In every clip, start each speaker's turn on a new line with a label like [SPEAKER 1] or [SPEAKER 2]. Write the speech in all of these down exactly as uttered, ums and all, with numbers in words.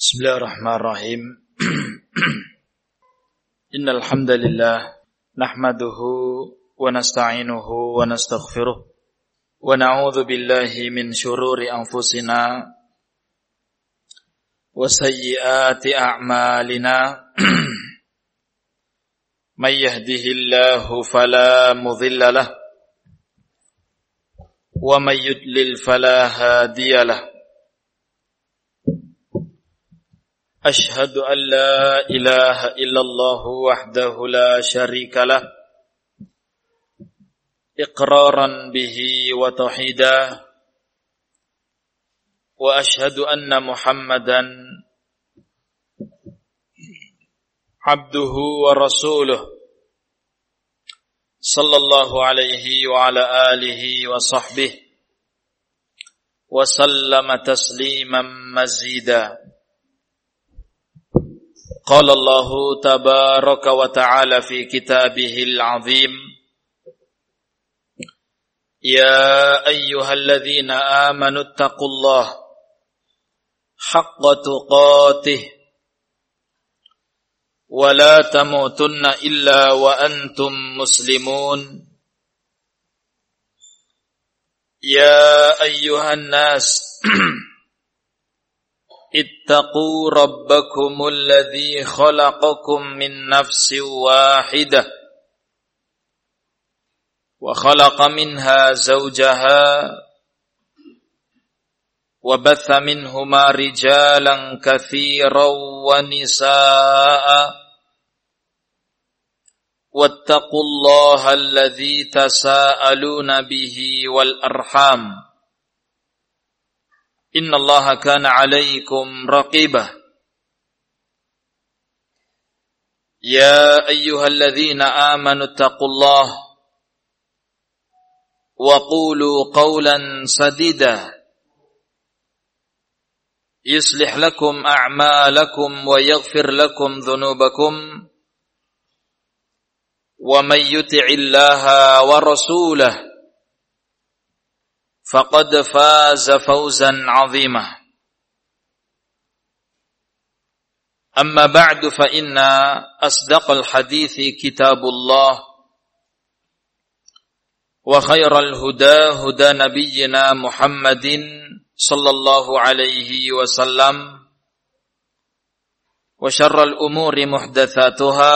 [SPEAKER 1] Bismillahirrahmanirrahim. Innal hamdalillah nahmaduhu wa nasta'inuhu wa nastaghfiruh wa na'udzu billahi min shururi anfusina wa sayyiati a'malina. May yahdihillahu fala mudilla lahu wa may yudlil fala hadiya lahu. أشهد أن لا إله إلا الله وحده لا شريك له إقرارا به وتوحيدا وأشهد أن محمدا عبده ورسوله صلى الله عليه وعلى آله وصحبه وسلم تسليما مزيدا. قال الله تبارك وتعالى في كتابه العظيم يا أيها الذين آمنوا اتقوا الله حق تقاته ولا تموتن إلا وأنتم مسلمون يا أيها الناس اتقوا ربكم الذي خلقكم من نفس واحدة وخلق منها زوجها وبث منهما رجالا كثيرا ونساء واتقوا الله الذي تساءلون به والأرحام إن الله كان عليكم رقيبا يا أيها الذين آمنوا اتقوا الله وقولوا قولا سديدا يصلح لكم أعمالكم ويغفر لكم ذنوبكم ومن يطع الله ورسوله فقد فاز فوزا عظيما أما بعد فإن أصدق الحديث كتاب الله وخير الهدى هدى نبينا محمد صلى الله عليه وسلم وشر الأمور محدثاتها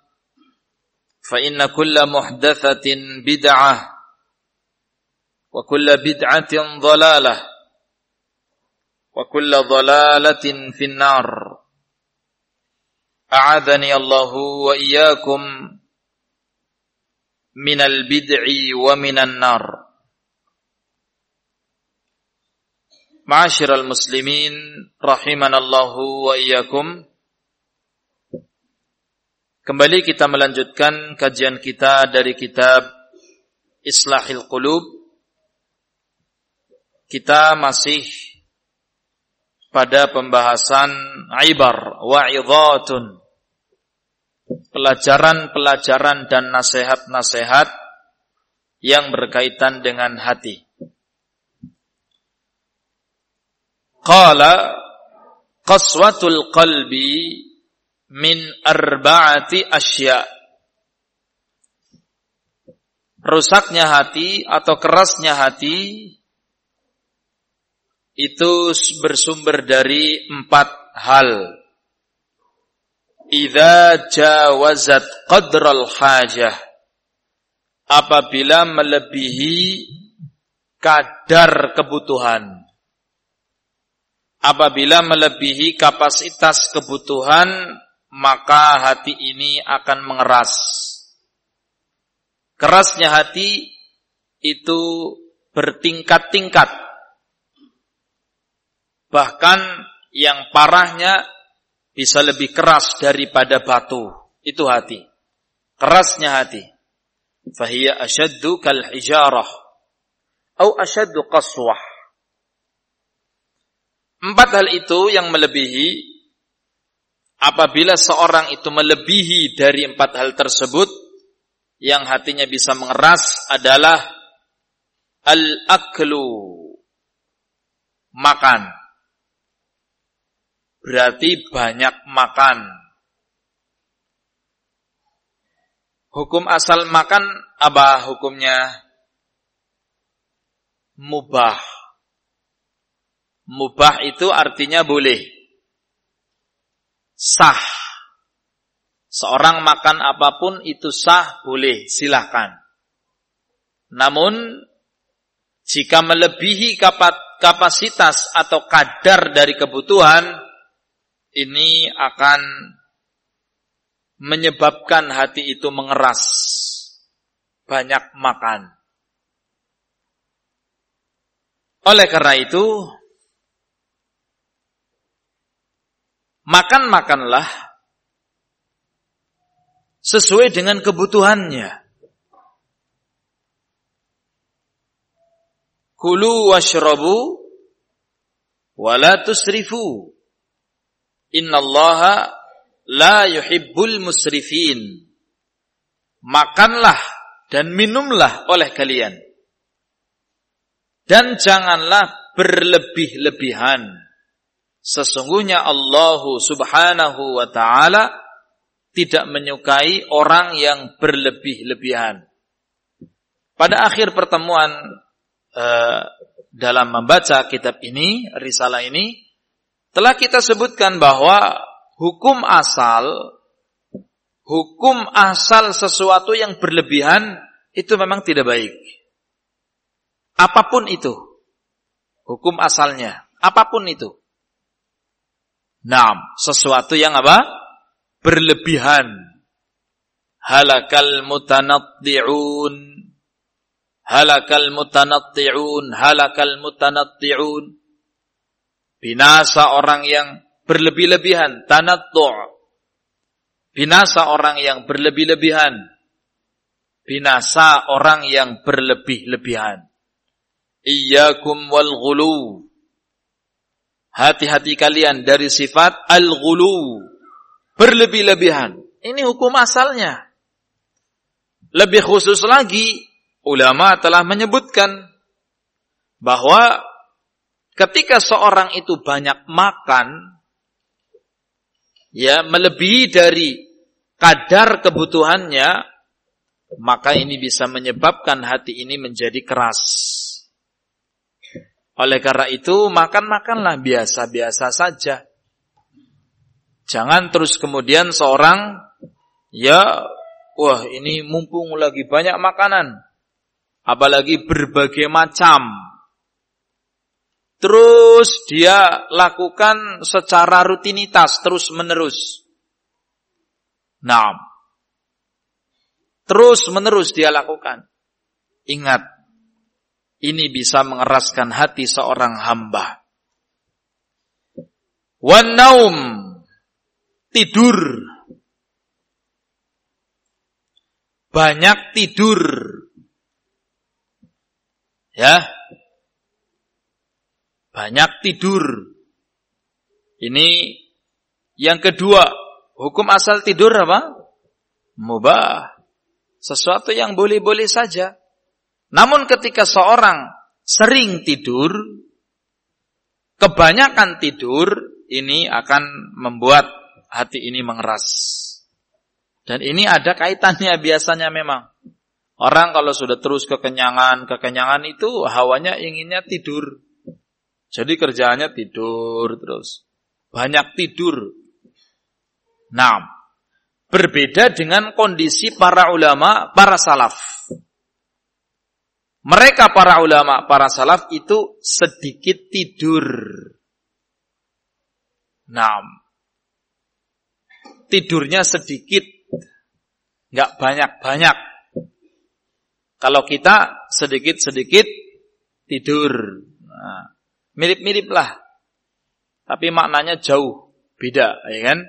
[SPEAKER 1] فإن كل محدثة بدعة وكل بدعة ضلالة وكل ضلالة في النار أعاذني الله وإياكم من البدع ومن النار. معاشر المسلمين رحمنا الله وإياكم. Kembali kita melanjutkan kajian kita dari kitab Islahil Qulub. Kita masih pada pembahasan ibar wa'idhatun, pelajaran-pelajaran dan nasihat-nasihat yang berkaitan dengan hati. Qala qaswatul qalbi min arba'ati asya. Rusaknya hati atau kerasnya hati itu bersumber dari empat hal. Idza jawazat qadral hajah, apabila melebihi kadar kebutuhan. Apabila melebihi kapasitas kebutuhan, maka hati ini akan mengeras. Kerasnya hati itu bertingkat-tingkat. Bahkan yang parahnya bisa lebih keras daripada batu. Itu hati. Kerasnya hati. Fahiya ashaddu kal hijarah. Atau ashaddu qaswah. Empat hal itu yang melebihi. Apabila seorang itu melebihi dari empat hal tersebut, yang hatinya bisa mengeras adalah al-aklu, makan. berarti banyak makan. Hukum asal makan apa hukumnya? Mubah. Mubah itu artinya boleh. Sah. Seorang makan apapun itu sah, boleh, silahkan. Namun jika melebihi kapasitas atau kadar dari kebutuhan, ini akan menyebabkan hati itu mengeras, banyak makan. Oleh karena itu, makan-makanlah sesuai dengan kebutuhannya. Kulu washrabu wala tusrifu. Innallaha la yuhibbul musrifin. Makanlah dan minumlah oleh kalian. Dan janganlah berlebih-lebihan. Sesungguhnya Allah Subhanahu wa ta'ala tidak menyukai orang yang berlebih-lebihan. Pada akhir pertemuan eh, dalam membaca kitab ini, risalah ini, telah kita sebutkan bahwa hukum asal, hukum asal sesuatu yang berlebihan itu memang tidak baik. Apapun itu, hukum asalnya, apapun itu. Naam, sesuatu yang apa? Berlebihan. Halakal mutanatti'un. Halakal mutanatti'un. Halakal mutanatti'un. Binasa orang yang berlebih-lebihan. Tanattu'. Binasa orang yang berlebih-lebihan. Binasa orang yang berlebih-lebihan. Iyyakum wal ghulu. Hati-hati kalian dari sifat al-ghulu. Berlebih-lebihan. Ini hukum asalnya. Lebih khusus lagi, ulama telah menyebutkan bahwa ketika seorang itu banyak makan, ya, melebihi dari kadar kebutuhannya, maka ini bisa menyebabkan hati ini menjadi keras. Oleh karena itu, makan-makanlah biasa-biasa saja. Jangan terus kemudian seorang, ya, wah ini mumpung lagi banyak makanan, apalagi berbagai macam, terus dia lakukan secara rutinitas, terus-menerus. Nah, terus-menerus dia lakukan. Ingat, ini bisa mengeraskan hati seorang hamba. Wan naum, tidur. Banyak tidur. Ya. Banyak tidur. Ini yang kedua, hukum asal tidur apa? Mubah. Sesuatu yang boleh-boleh saja. Namun ketika seorang sering tidur, kebanyakan tidur, ini akan membuat hati ini mengeras. Dan ini ada kaitannya biasanya memang. Orang kalau sudah terus kekenyangan, kekenyangan itu hawanya inginnya tidur. Jadi kerjaannya tidur terus. Banyak tidur. Nah, berbeda dengan kondisi para ulama, para salaf. Mereka para ulama, para salaf itu sedikit tidur. Nah, tidurnya sedikit, enggak banyak-banyak. Kalau kita sedikit-sedikit tidur, nah, mirip-mirip lah. Tapi maknanya jauh beda, ya kan?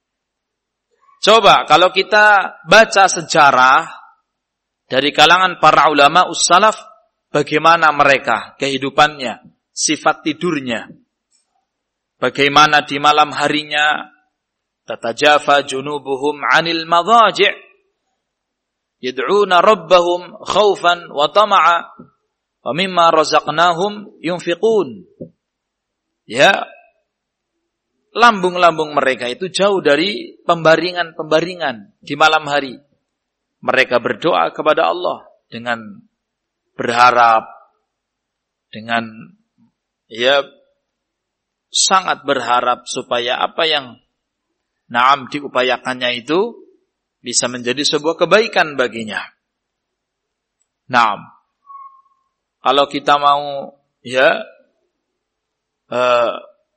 [SPEAKER 1] Coba kalau kita baca sejarah dari kalangan para ulama ussalaf, bagaimana mereka kehidupannya, sifat tidurnya. Bagaimana di malam harinya, tatajafa junubuhum 'anil madhaji', yad'una rabbahum khaufan wa tama'a, wa mimma razaqnahum yunfiqun. Ya, lambung-lambung mereka itu jauh dari pembaringan-pembaringan di malam hari. Mereka berdoa kepada Allah dengan berharap, dengan ya sangat berharap supaya apa yang naam diupayakannya itu bisa menjadi sebuah kebaikan baginya. Naam. Kalau kita mau ya uh,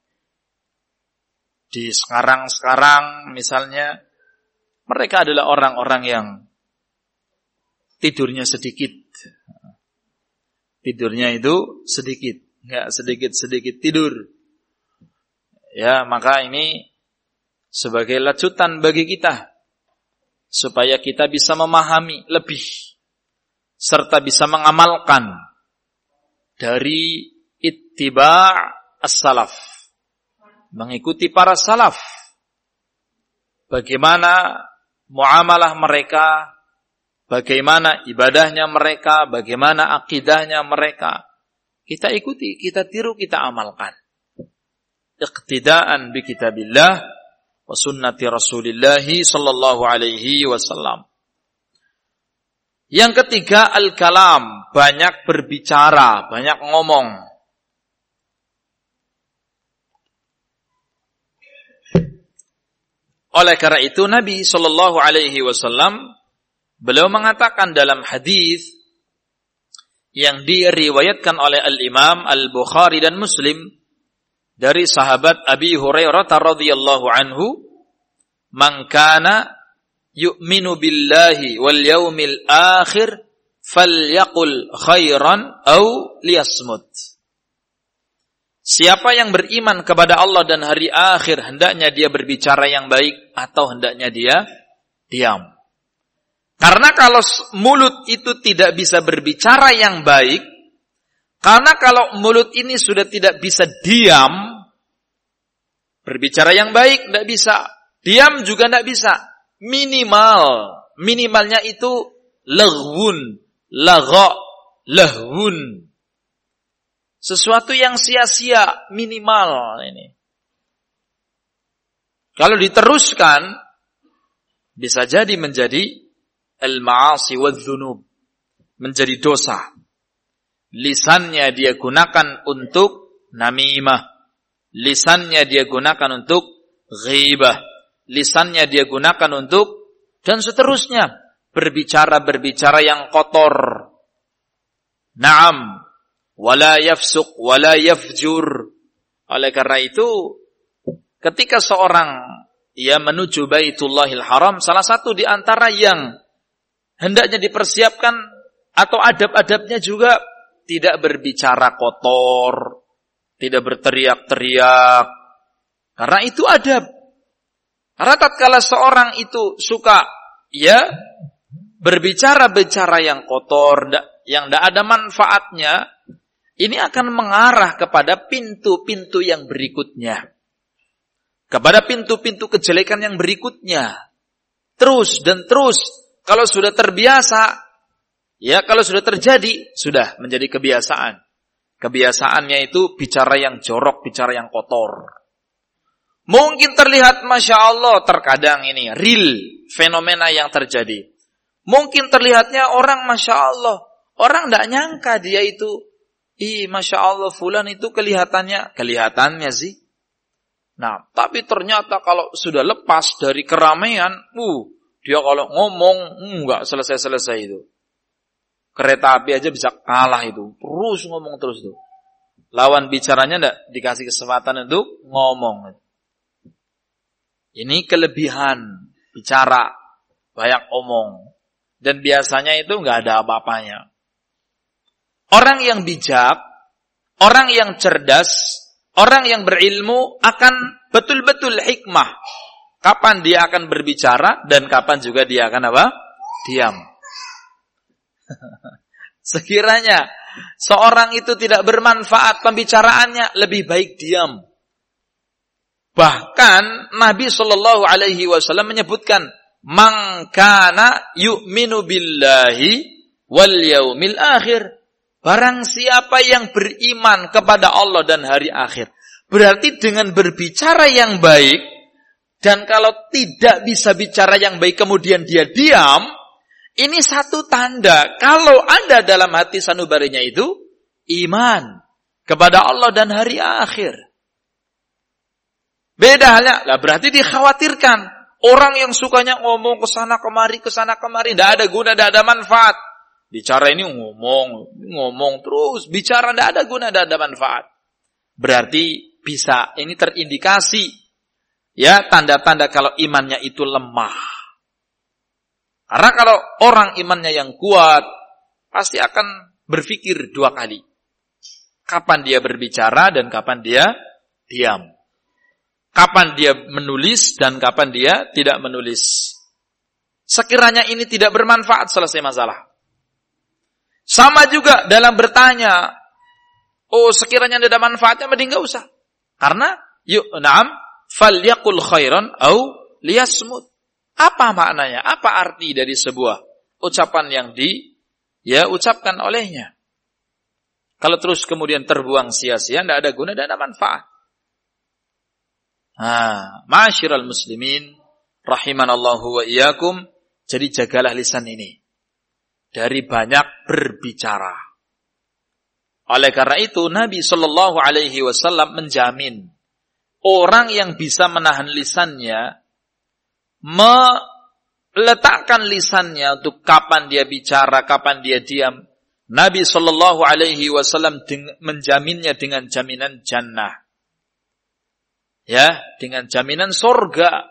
[SPEAKER 1] di sekarang-sekarang misalnya mereka adalah orang-orang yang tidurnya sedikit. Tidurnya itu sedikit, enggak sedikit-sedikit tidur. Ya, maka ini sebagai lacutan bagi kita supaya kita bisa memahami lebih serta bisa mengamalkan dari ittiba' as-salaf, mengikuti para salaf, bagaimana muamalah mereka, bagaimana ibadahnya mereka, bagaimana akidahnya mereka, kita ikuti, kita tiru, kita amalkan. Iqtidaan bi kitabillah wa sunnati Rasulillah sallallahu alaihi wasallam. Yang ketiga, al-kalam, banyak berbicara, banyak ngomong. Oleh karena itu Nabi sallallahu alaihi wasallam beliau mengatakan dalam hadis yang diriwayatkan oleh Al-Imam Al-Bukhari dan Muslim dari sahabat Abi Hurairah radhiyallahu anhu, "Man kana yu'minu billahi wal yaumil akhir falyaqul khairan aw liyasmut." Siapa yang beriman kepada Allah dan hari akhir, hendaknya dia berbicara yang baik atau hendaknya dia diam. Karena kalau mulut itu tidak bisa berbicara yang baik, karena kalau mulut ini sudah tidak bisa diam, berbicara yang baik tidak bisa, diam juga tidak bisa. Minimal, minimalnya itu laghwun, lagha, lahwun. Sesuatu yang sia-sia, minimal ini. Kalau diteruskan, bisa jadi menjadi al-ma'asi wadh-dhunub, menjadi dosa. Lisannya dia gunakan untuk namimah, lisannya dia gunakan untuk ghibah, lisannya dia gunakan untuk, dan seterusnya, berbicara-berbicara yang kotor. Naam, wala yafsuq, wala yafjur. Oleh karena itu, ketika seorang ia menuju Baitullahil Haram, salah satu di antara yang hendaknya dipersiapkan atau adab-adabnya juga tidak berbicara kotor, tidak berteriak-teriak. Karena itu adab. Karena tatkala seorang itu suka ya berbicara-bicara yang kotor, yang tidak ada manfaatnya, ini akan mengarah kepada pintu-pintu yang berikutnya. Kepada pintu-pintu kejelekan yang berikutnya. Terus dan terus. Kalau sudah terbiasa, ya kalau sudah terjadi, sudah menjadi kebiasaan. Kebiasaannya itu bicara yang jorok, bicara yang kotor. Mungkin terlihat Masya Allah terkadang ini real fenomena yang terjadi. Mungkin terlihatnya orang Masya Allah. Orang tidak nyangka dia itu, ih Masya Allah fulan itu kelihatannya, kelihatannya sih. Nah, tapi ternyata kalau sudah lepas dari keramaian, uh, dia kalau ngomong, enggak selesai-selesai itu. Kereta api aja bisa kalah itu. Terus ngomong terus tuh. Lawan bicaranya enggak dikasih kesempatan untuk ngomong. Ini kelebihan bicara, banyak omong. Dan biasanya itu enggak ada apa-apanya. Orang yang bijak, orang yang cerdas, orang yang berilmu akan betul-betul hikmah. Kapan dia akan berbicara dan kapan juga dia akan apa? Diam. Sekiranya seorang itu tidak bermanfaat pembicaraannya, lebih baik diam. Bahkan Nabi sallallahu alaihi wasallam menyebutkan, "Man kana yu'minu billahi wal yaumil akhir." Barang siapa yang beriman kepada Allah dan hari akhir. Berarti dengan berbicara yang baik, dan kalau tidak bisa bicara yang baik kemudian dia diam, ini satu tanda kalau ada dalam hati sanubarinya itu iman kepada Allah dan hari akhir. Beda halnya, lah berarti dikhawatirkan. Orang yang sukanya ngomong ke sana kemari, ke sana kemari, tidak ada guna, tidak ada manfaat. Bicara ini ngomong, ngomong terus, bicara tidak ada guna, tidak ada manfaat. Berarti bisa, ini terindikasi, ya tanda-tanda kalau imannya itu lemah. Karena kalau orang imannya yang kuat, pasti akan berpikir dua kali. Kapan dia berbicara dan kapan dia diam. Kapan dia menulis dan kapan dia tidak menulis. Sekiranya ini tidak bermanfaat, selesai masalah. Sama juga dalam bertanya. Oh, sekiranya tidak ada manfaatnya, mending enggak usah. Karena, yuk, na'am, falyaqul khairan au liyasmut. Apa maknanya? Apa arti dari sebuah ucapan yang di ya ucapkan olehnya? Kalau terus kemudian terbuang sia-sia, tidak ada guna, tidak ada manfaat. Nah, ma'asyiral muslimin, rahimanallahu wa iyyakum, jadi jagalah lisan ini dari banyak berbicara. Oleh karena itu, Nabi sallallahu alaihi wasallam menjamin orang yang bisa menahan lisannya, meletakkan lisannya untuk kapan dia bicara, kapan dia diam. Nabi sallallahu alaihi wasallam menjaminnya dengan jaminan jannah. Ya, dengan jaminan surga.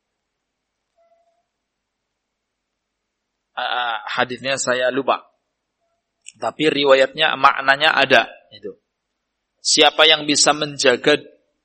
[SPEAKER 1] Uh, hadisnya saya lupa. Tapi riwayatnya, maknanya ada. Itu. Siapa yang bisa menjaga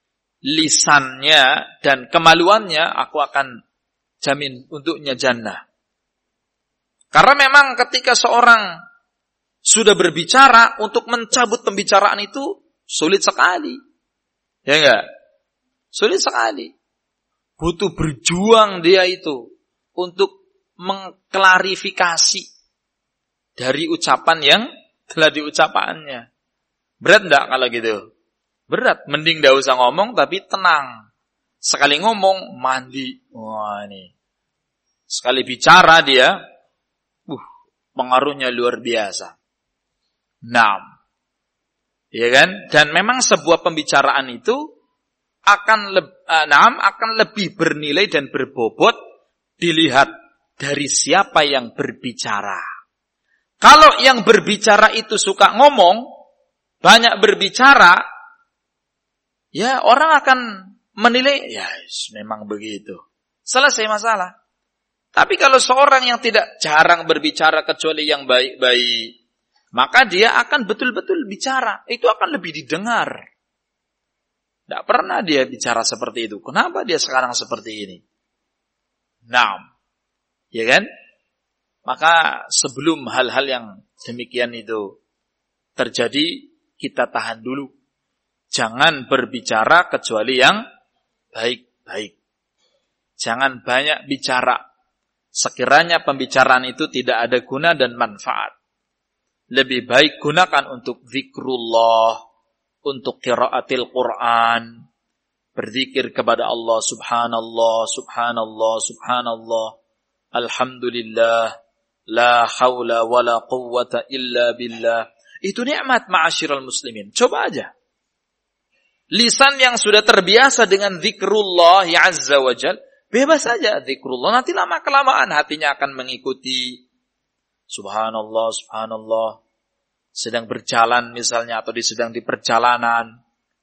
[SPEAKER 1] lisannya dan kemaluannya, aku akan jamin untuknya jannah. Karena memang ketika seorang sudah berbicara, untuk mencabut pembicaraan itu sulit sekali. Ya enggak? Sulit sekali. Butuh berjuang dia itu untuk mengklarifikasi dari ucapan yang telah diucapannya. Berat enggak kalau gitu? Berat. Mending enggak usah ngomong tapi tenang. Sekali ngomong, mandi. Wah ini. Sekali bicara dia, uh, pengaruhnya luar biasa. Naam. Ya kan? Dan memang sebuah pembicaraan itu akan le- uh, naam, akan lebih bernilai dan berbobot dilihat dari siapa yang berbicara. Kalau yang berbicara itu suka ngomong, banyak berbicara, ya orang akan menilai, ya memang begitu. Selesai masalah. Tapi kalau seorang yang tidak jarang berbicara kecuali yang baik-baik, maka dia akan betul-betul bicara. Itu akan lebih didengar. Tidak pernah dia bicara seperti itu. Kenapa dia sekarang seperti ini? Nah, ya kan? Maka sebelum hal-hal yang demikian itu terjadi, kita tahan dulu. Jangan berbicara kecuali yang baik-baik. Jangan banyak bicara. Sekiranya pembicaraan itu tidak ada guna dan manfaat. Lebih baik gunakan untuk zikrullah, untuk qiraatil Quran, berzikir kepada Allah, subhanallah, subhanallah, subhanallah, alhamdulillah, la haula wa la quwwata illa billah. Itu nikmat ma'asyiral muslimin. Coba aja. Lisan yang sudah terbiasa dengan zikrullah ya azza wa jal, bebas saja zikrullah. Nanti lama-kelamaan hatinya akan mengikuti. Subhanallah, subhanallah. Sedang berjalan misalnya atau di sedang di perjalanan.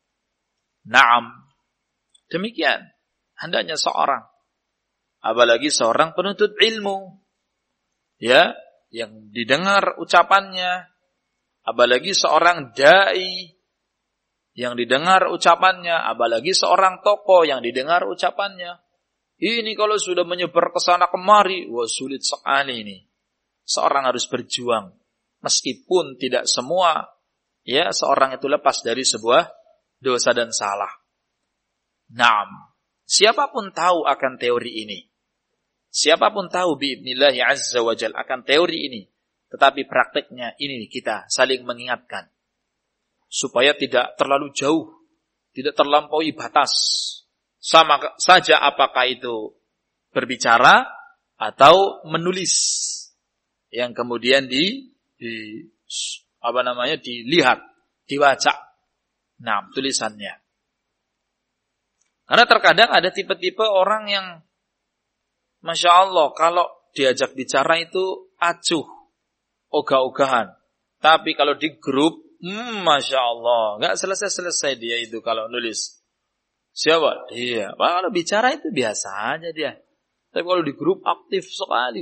[SPEAKER 1] Naam. Demikian. Hendaknya seorang. Apalagi seorang penuntut ilmu. Ya. Yang didengar ucapannya. Apalagi seorang da'i. Yang didengar ucapannya. Apalagi seorang tokoh yang didengar ucapannya. Ini kalau sudah menyebar ke sana kemari. Wah sulit sekali ini. Seorang harus berjuang. Meskipun tidak semua, ya seorang itu lepas dari sebuah dosa dan salah. Naam. Siapapun tahu akan teori ini. Siapapun tahu bi'idnillahi azza wa jal akan teori ini. Tetapi prakteknya ini kita saling mengingatkan. Supaya tidak terlalu jauh tidak terlampaui batas. Sama saja apakah itu berbicara atau menulis yang kemudian di, di apa namanya dilihat, dibaca. Nah, tulisannya. Karena terkadang ada tipe-tipe orang yang Masya Allah kalau diajak bicara itu acuh, ogah-ogahan. Tapi kalau di grup, hmm, Masya Allah, nggak selesai-selesai dia itu kalau nulis. Siapa? Dia. Wah, kalau bicara itu biasa aja dia. Tapi kalau di grup aktif sekali.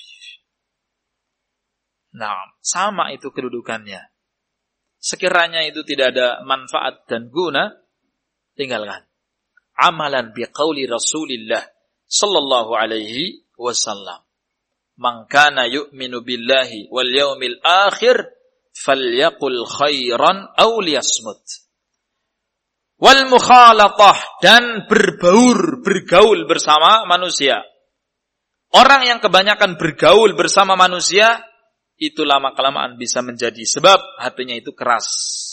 [SPEAKER 1] Nah, sama itu kedudukannya. Sekiranya itu tidak ada manfaat dan guna, tinggalkan. Amalan biqauli Rasulillah sallallahu alaihi wasallam. Man kana yu'minu billahi wal yaumil akhir falyaqul khairan aw liyasmut. Wal mukhalatah, dan berbaur, bergaul bersama manusia. Orang yang kebanyakan bergaul bersama manusia, itu lama-kelamaan bisa menjadi sebab hatinya itu keras.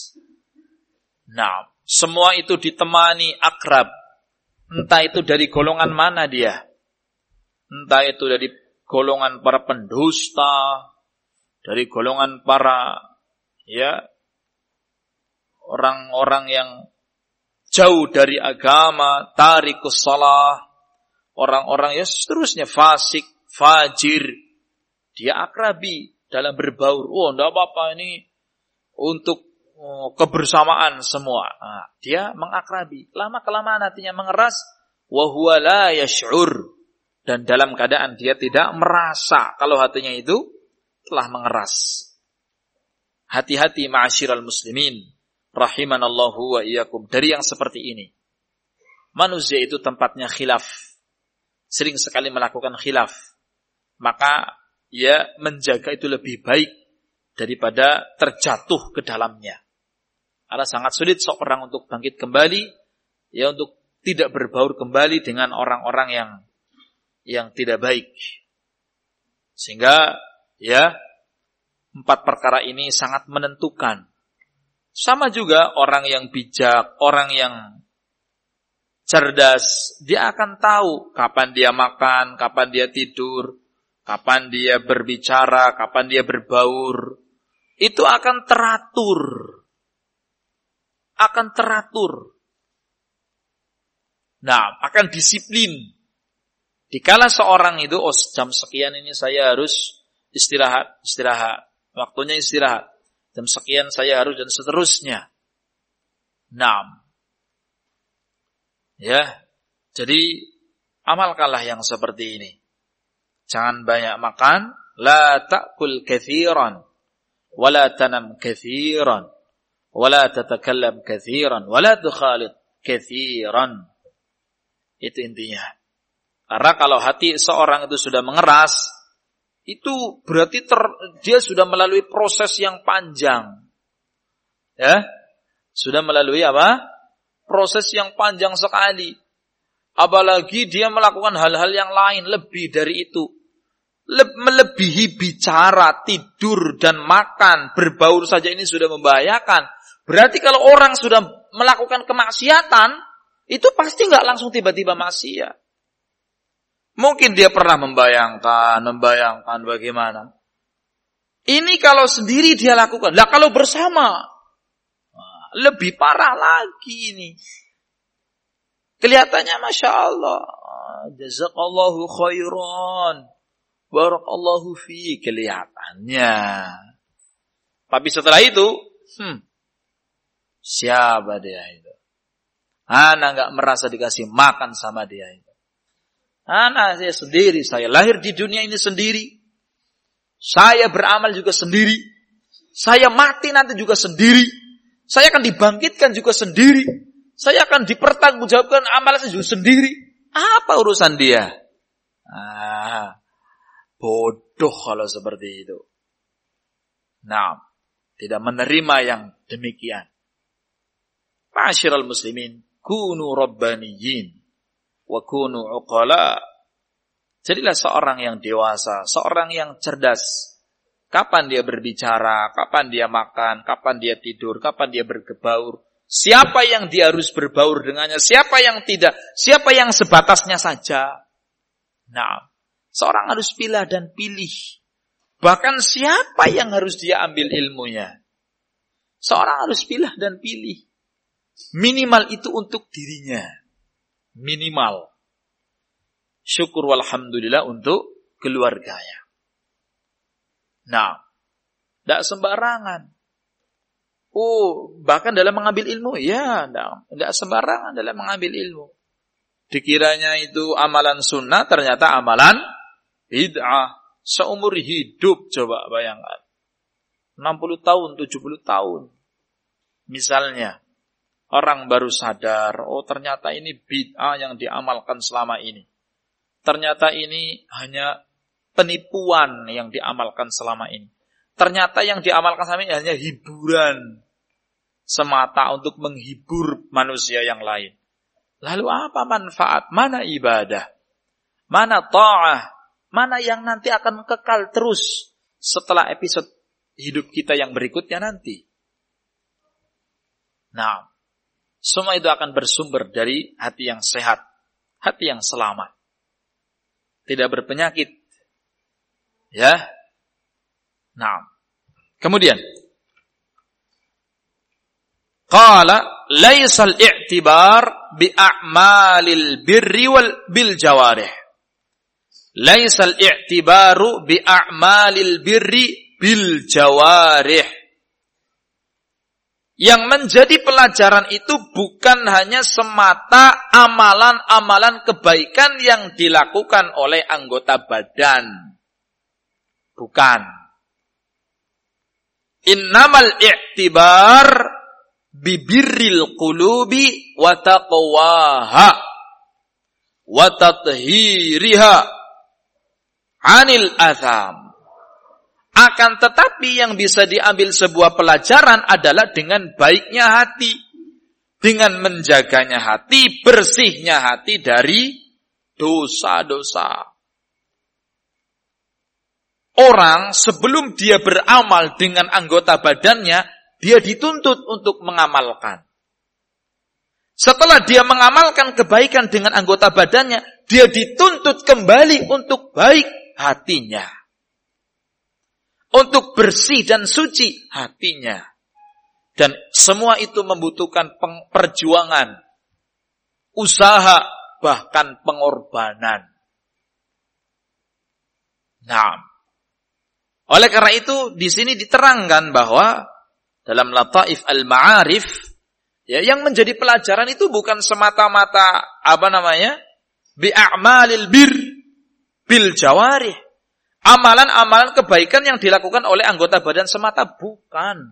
[SPEAKER 1] Nah, semua itu ditemani akrab. Entah itu dari golongan mana dia. Entah itu dari golongan para pendusta, dari golongan para ya orang-orang yang jauh dari agama, tarikus shalah, orang-orang ya seterusnya fasik, fajir, dia akrabi dalam berbaur. Oh, enggak apa-apa ini untuk oh, kebersamaan semua. Nah, dia mengakrabi. Lama-kelamaan hatinya mengeras, wa huwa la yash'ur, dan dalam keadaan dia tidak merasa kalau hatinya itu telah mengeras. Hati-hati ma'asyiral muslimin, rahimanallahu wa iyyakum, dari yang seperti ini. Manusia itu tempatnya khilaf. Sering sekali melakukan khilaf. Maka ya menjaga itu lebih baik daripada terjatuh ke dalamnya. Karena sangat sulit seorang untuk bangkit kembali, ya untuk tidak berbaur kembali dengan orang-orang yang yang tidak baik. Sehingga ya empat perkara ini sangat menentukan. Sama juga orang yang bijak, orang yang cerdas, dia akan tahu kapan dia makan, kapan dia tidur, kapan dia berbicara, kapan dia berbaur. Itu akan teratur. Akan teratur. Nah, akan disiplin. Dikala seorang itu, oh jam sekian ini saya harus istirahat, istirahat. Waktunya istirahat. Jam sekian saya harus, dan seterusnya. Nah. Ya. Jadi, amalkanlah yang seperti ini. Jangan banyak makan. La ta'kul kathiran. Wala tanam kathiran. Wala tatakallam kathiran. Wala tukhalid kathiran. Itu intinya. Karena kalau hati seorang itu sudah mengeras, itu berarti ter, dia sudah melalui proses yang panjang. Ya, sudah melalui apa? Proses yang panjang sekali. Apalagi dia melakukan hal-hal yang lain lebih dari itu. Le- melebihi bicara, tidur, dan makan, berbaur saja ini sudah membahayakan. Berarti kalau orang sudah melakukan kemaksiatan, itu pasti nggak langsung tiba-tiba maksiat. Mungkin dia pernah membayangkan, membayangkan bagaimana. Ini kalau sendiri dia lakukan. Lah kalau bersama, lebih parah lagi ini. Kelihatannya Masya Allah. Jazakallahu khairan. Barakallahu fi. Kelihatannya. Tapi setelah itu, hmm, siapa dia itu? Ana nggak merasa dikasih makan sama dia itu. Anak saya sendiri, saya lahir di dunia ini sendiri. Saya beramal juga sendiri. Saya mati nanti juga sendiri. Saya akan dibangkitkan juga sendiri. Saya akan dipertanggungjawabkan amal saya juga sendiri. Apa urusan dia? Ah, bodoh kalau seperti itu. Nah, tidak menerima yang demikian. Ma'asyiral muslimin, kunu rabbaniyin. Wa kunu uqala. Jadilah seorang yang dewasa, seorang yang cerdas. Kapan dia berbicara, kapan dia makan, kapan dia tidur, kapan dia bergebaur. Siapa yang dia harus berbaur dengannya, siapa yang tidak, siapa yang sebatasnya saja. Nah, seorang harus pilih dan pilih. Bahkan siapa yang harus dia ambil ilmunya. Seorang harus pilih dan pilih. Minimal itu untuk dirinya. Minimal. Syukur walhamdulillah untuk keluarganya. Nah, tidak sembarangan. Oh, bahkan dalam mengambil ilmu, ya, tidak sembarangan dalam mengambil ilmu. Dikiranya itu amalan sunnah, ternyata amalan bid'ah. Seumur hidup, coba bayangkan. enam puluh tahun, tujuh puluh tahun. Misalnya, orang baru sadar, oh ternyata ini bid'ah yang diamalkan selama ini. Ternyata ini hanya penipuan yang diamalkan selama ini. Ternyata yang diamalkan selama ini hanya hiburan semata untuk menghibur manusia yang lain. Lalu apa manfaat? Mana ibadah? Mana ta'ah? Mana yang nanti akan kekal terus setelah episode hidup kita yang berikutnya nanti? Nah, semua itu akan bersumber dari hati yang sehat, hati yang selamat, tidak berpenyakit. Ya. Nah, kemudian qala laisal i'tibar bi a'malil birri wal bil jawarih. Laisal i'tibaru bi a'malil birri bil jawarih. Yang menjadi pelajaran itu bukan hanya semata amalan-amalan kebaikan yang dilakukan oleh anggota badan. Bukan. Innamal i'tibar bibirril qulubi wa taqwaha wa tathhiriha anil atham. Akan tetapi yang bisa diambil sebuah pelajaran adalah dengan baiknya hati, dengan menjaganya hati, bersihnya hati dari dosa-dosa. Orang sebelum dia beramal dengan anggota badannya, dia dituntut untuk mengamalkan. Setelah dia mengamalkan kebaikan dengan anggota badannya, dia dituntut kembali untuk baik hatinya. Untuk bersih dan suci hatinya. Dan semua itu membutuhkan perjuangan, usaha, bahkan pengorbanan. Nah, oleh karena itu di sini diterangkan bahwa dalam Lataif al-Ma'arif, ya, yang menjadi pelajaran itu bukan semata-mata apa namanya? Bi'a'malil bir bil jawarih. Amalan-amalan kebaikan yang dilakukan oleh anggota badan semata, bukan.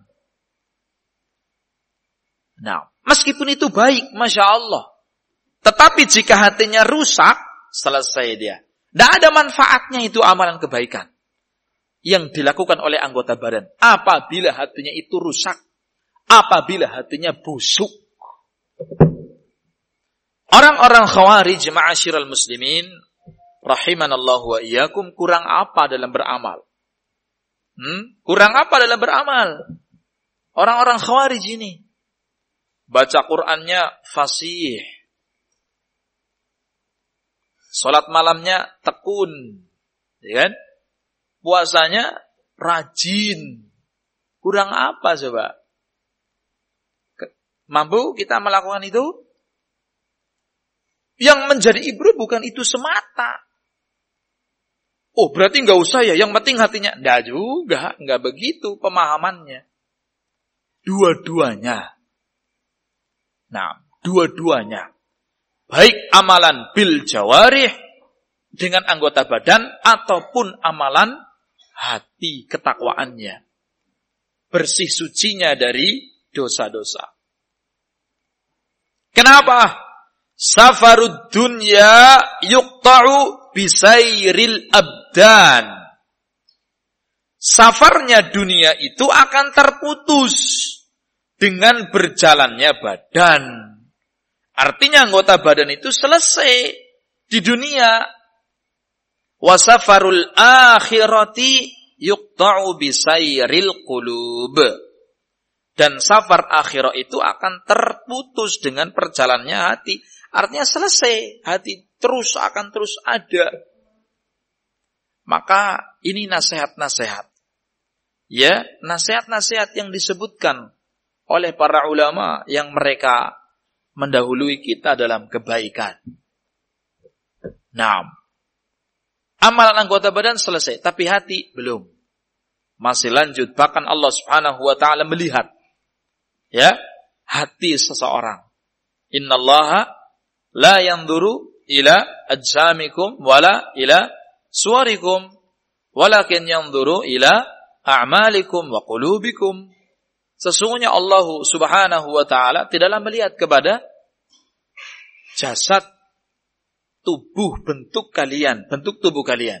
[SPEAKER 1] Nah, meskipun itu baik, Masya Allah. Tetapi jika hatinya rusak, selesai dia. Tidak ada manfaatnya itu amalan kebaikan yang dilakukan oleh anggota badan. Apabila hatinya itu rusak. Apabila hatinya busuk. Orang-orang khawarij ma'asyiral muslimin, rahimanallahu wa iyyakum, kurang apa dalam beramal? Hmm? Kurang apa dalam beramal? Orang-orang khawarij ini. Baca Qur'annya fasih. Salat malamnya tekun. Ya kan? Puasanya rajin. Kurang apa coba? Mampu kita melakukan itu? Yang menjadi ibrah bukan itu semata. Oh, berarti enggak usah ya, yang penting hatinya. Enggak juga, enggak begitu pemahamannya. Dua-duanya. Nah, dua-duanya. Baik amalan bil jawarih dengan anggota badan ataupun amalan hati ketakwaannya. Bersih sucinya dari dosa-dosa. Kenapa? Safarud dunya yuqta'u bisairil abdan. Safarnya dunia itu akan terputus dengan berjalannya badan. Artinya anggota badan itu selesai di dunia. Wasafarul akhirati yuqta'u bisairil qulub. Dan safar akhirah itu akan terputus dengan perjalannya hati. Artinya selesai. Hati terus akan terus ada. Maka ini nasihat-nasihat. Ya, nasihat-nasihat yang disebutkan oleh para ulama yang mereka mendahului kita dalam kebaikan. Nah, amalan anggota badan selesai, tapi hati belum. Masih lanjut, bahkan Allah Subhanahu wa taala melihat ya, hati seseorang. Innallaha la yanzuru ila ajsamikum wala ila suwarikum walakin yanzuru ila a'malikum wa qulubikum. Sesungguhnya Allah Subhanahu wa taala tidaklah melihat kepada jasad, tubuh, bentuk kalian, bentuk tubuh kalian.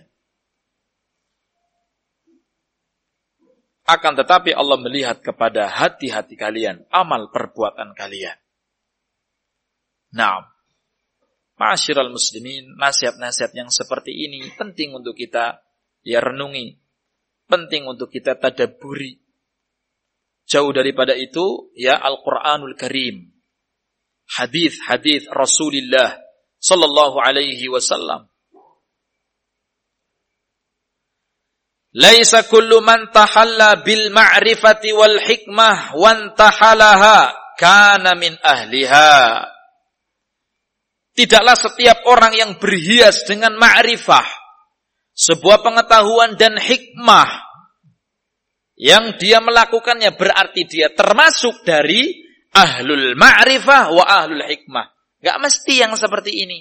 [SPEAKER 1] Akan tetapi Allah melihat kepada hati-hati kalian, amal perbuatan kalian. Nah, ma'asyiral muslimin, nasihat-nasihat yang seperti ini penting untuk kita ya renungi, penting untuk kita tadabburi. Jauh daripada itu, ya Al-Quranul Karim, hadis-hadis Rasulullah sallallahu alaihi wasallam. Laisa kullu man tahalla bil ma'rifati wal hikmah wantahalaha kana min ahliha. Tidaklah setiap orang yang berhias dengan ma'rifah, sebuah pengetahuan dan hikmah, yang dia melakukannya berarti dia termasuk dari ahlul ma'rifah wa ahlul hikmah. Gak mesti yang seperti ini.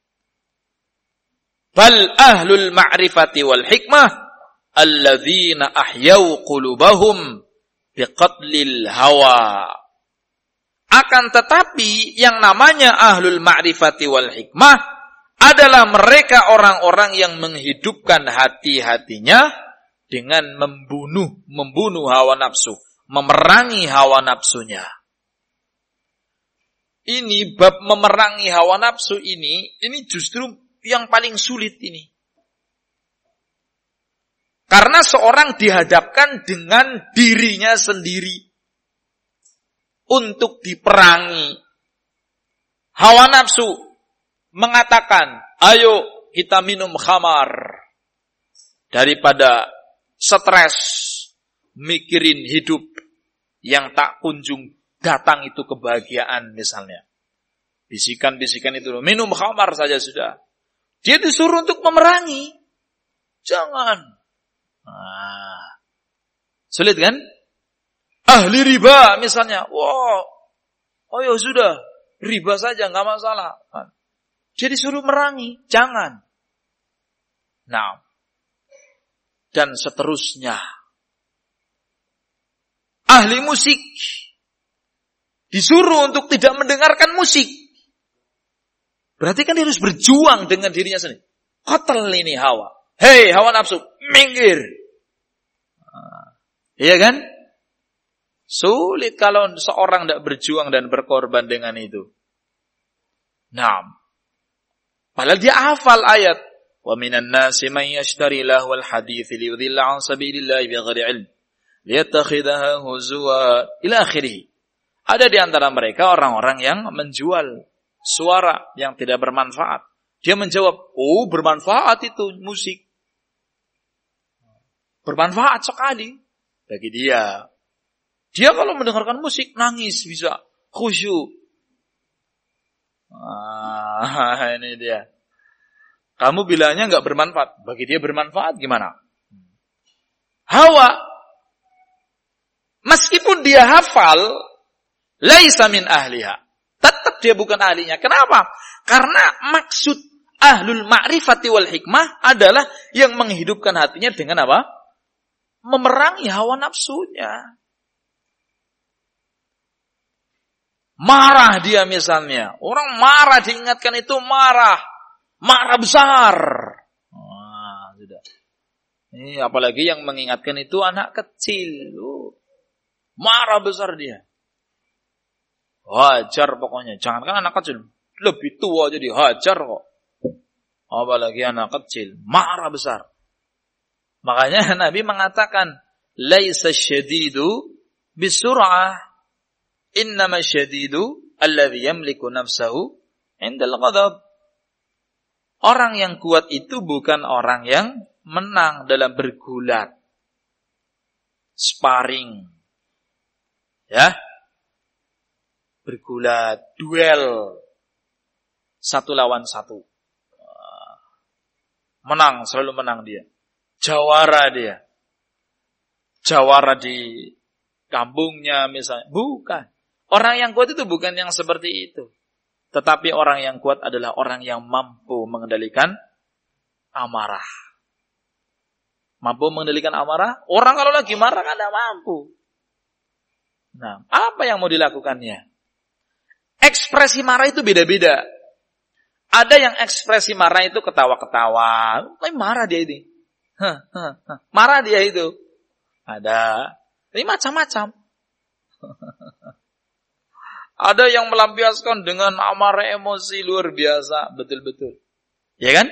[SPEAKER 1] Bal ahlul ma'rifati wal hikmah alladzina ahyau qulubahum biqatlil hawa. Akan tetapi yang namanya ahlul ma'rifati wal hikmah adalah mereka orang-orang yang menghidupkan hati-hatinya dengan membunuh, membunuh hawa nafsu, memerangi hawa nafsunya. Ini bab memerangi hawa nafsu ini, ini justru yang paling sulit ini. Karena seorang dihadapkan dengan dirinya sendiri untuk diperangi. Hawa nafsu mengatakan, ayo kita minum khamar. Daripada stres, mikirin hidup yang tak kunjung datang itu kebahagiaan misalnya. Bisikan-bisikan itu, minum khamar saja sudah. Dia disuruh untuk memerangi. Jangan. Nah, sulit kan? Ahli riba misalnya, wow, oh ya sudah, riba saja nggak masalah. Dia disuruh merangi, jangan. Nah, dan seterusnya. Ahli musik disuruh untuk tidak mendengarkan musik. Berarti kan dia harus berjuang dengan dirinya sendiri. Qatal ini hawa. Hei hawa nafsu, minggir. Nah, iya kan? Sulit kalau seorang tidak berjuang dan berkorban dengan itu. Nah, padahal dia hafal ayat. Wa minan nasi man yashtari lahwal hadits liyudhilla an sabilillahi bighairi ilm liyattakhidhaha huzwa ila akhirih. Ada di antara mereka orang-orang yang menjual suara yang tidak bermanfaat. Dia menjawab, "Oh, bermanfaat itu musik." Bermanfaat sekali bagi dia. Dia kalau mendengarkan musik nangis bisa, khusyuk. Ah, ini dia. Kamu bilangnya enggak bermanfaat, bagi dia bermanfaat gimana? Hawa, meskipun dia hafal, laisa min ahliha. Tetap dia bukan ahlinya. Kenapa? Karena maksud ahlul ma'rifati wal hikmah adalah yang menghidupkan hatinya dengan apa? Memerangi hawa nafsunya. Marah dia misalnya. Orang marah diingatkan itu marah. Marah besar. Wah, sudah. Ini apalagi yang mengingatkan itu anak kecil. Uh, marah besar dia. Hajar pokoknya. Jangankan anak kecil. Lebih tua jadi hajar kok. Apalagi anak kecil. Marah besar. Makanya Nabi mengatakan, laisa syadidu bisur'ah. Innama syadidu alladhi yamliku nafsahu indal ghadab. Orang yang kuat itu bukan orang yang menang dalam bergulat. Sparring. Ya. Bergulat, duel. Satu lawan satu. Menang, selalu menang dia. Jawara dia. Jawara di kampungnya misalnya. Bukan. Orang yang kuat itu bukan yang seperti itu. Tetapi orang yang kuat adalah orang yang mampu mengendalikan amarah. Mampu mengendalikan amarah. Orang kalau lagi marah kan tidak mampu. Nah, apa yang mau dilakukannya? Ekspresi marah itu beda-beda. Ada yang ekspresi marah itu ketawa-ketawa. Tapi marah dia ini. Hah, hah, hah. Marah dia itu. Ada. Ini macam-macam. Ada yang melampiaskan dengan amarah emosi luar biasa. Betul-betul. Ya kan?